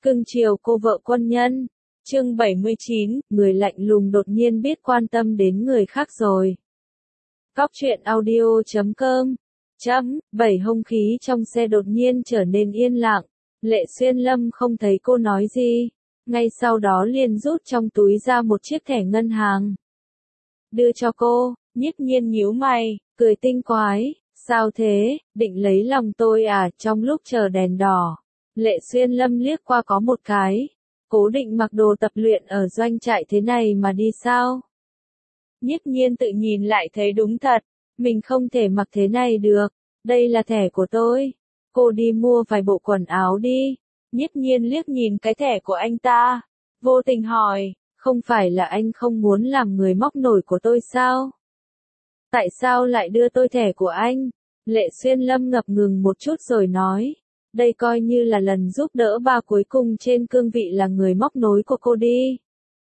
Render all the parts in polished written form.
Cưng chiều cô vợ quân nhân. Chương 79, người lạnh lùng đột nhiên biết quan tâm đến người khác rồi. Góc truyện audio.com. Bảy hông khí trong xe đột nhiên trở nên yên lặng. Lệ Xuyên Lâm không thấy cô nói gì. Ngay sau đó liền rút trong túi ra một chiếc thẻ ngân hàng. Đưa cho cô, Nhiếp Nhiên nhíu mày, cười tinh quái. Sao thế, định lấy lòng tôi à? Trong lúc chờ đèn đỏ, Lệ Xuyên Lâm liếc qua có một cái. Cố định mặc đồ tập luyện ở doanh trại thế này mà đi sao? Nhiếp Nhiên tự nhìn lại thấy đúng thật, mình không thể mặc thế này được, đây là thẻ của tôi. Cô đi mua vài bộ quần áo đi. Nhiếp Nhiên liếc nhìn cái thẻ của anh ta, vô tình hỏi, không phải là anh không muốn làm người móc nổi của tôi sao? Tại sao lại đưa tôi thẻ của anh? Lệ Xuyên Lâm ngập ngừng một chút rồi nói, đây coi như là lần giúp đỡ ba cuối cùng trên cương vị là người móc nối của cô đi.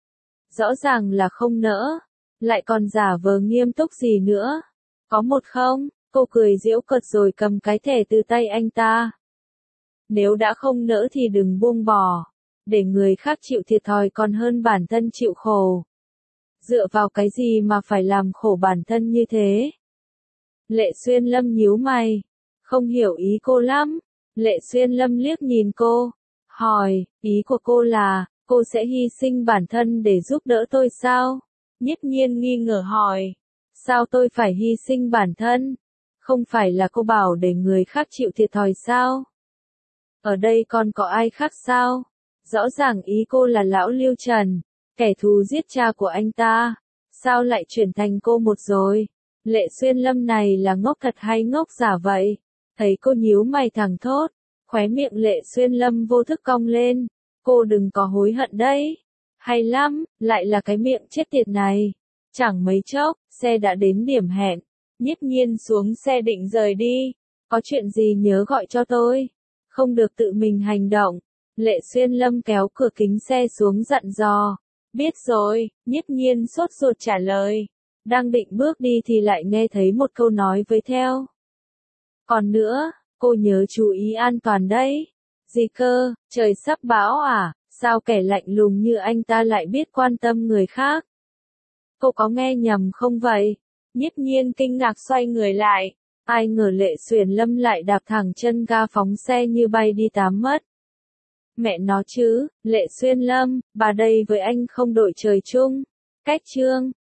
Rõ ràng là không nỡ, lại còn giả vờ nghiêm túc gì nữa. Có một không? Cô cười giễu cợt rồi cầm cái thẻ từ tay anh ta. Nếu đã không nỡ thì đừng buông bỏ, để người khác chịu thiệt thòi còn hơn bản thân chịu khổ. Dựa vào cái gì mà phải làm khổ bản thân như thế? Lệ Xuyên Lâm nhíu mày, không hiểu ý cô lắm. Lệ Xuyên Lâm liếc nhìn cô, hỏi, ý của cô là, cô sẽ hy sinh bản thân để giúp đỡ tôi sao? Nhiếp Nhiên nghi ngờ hỏi, sao tôi phải hy sinh bản thân? Không phải là cô bảo để người khác chịu thiệt thòi sao? Ở đây còn có ai khác sao? Rõ ràng ý cô là lão Lưu Trần, kẻ thù giết cha của anh ta. Sao lại chuyển thành cô một rồi? Lệ Xuyên Lâm này là ngốc thật hay ngốc giả vậy? Thấy cô nhíu mày thẳng thốt, khóe miệng Lệ Xuyên Lâm vô thức cong lên. Cô đừng có hối hận đấy. Hay lắm, lại là cái miệng chết tiệt này. Chẳng mấy chốc, xe đã đến điểm hẹn. Nhiếp Nhiên xuống xe định rời đi. Có chuyện gì nhớ gọi cho tôi. Không được tự mình hành động. Lệ Xuyên Lâm kéo cửa kính xe xuống dặn dò. Biết rồi, Nhiếp Nhiên sốt ruột trả lời. Đang định bước đi thì lại nghe thấy một câu nói với theo. Còn nữa, cô nhớ chú ý an toàn đấy. Gì cơ, trời sắp bão à, sao kẻ lạnh lùng như anh ta lại biết quan tâm người khác? Cô có nghe nhầm không vậy? Nhiếp Nhiên kinh ngạc xoay người lại. Ai ngờ Lệ Xuyên Lâm lại đạp thẳng chân ga phóng xe như bay đi tám mất. Mẹ nó chứ, Lệ Xuyên Lâm, bà đây với anh không đội trời chung. Cách chương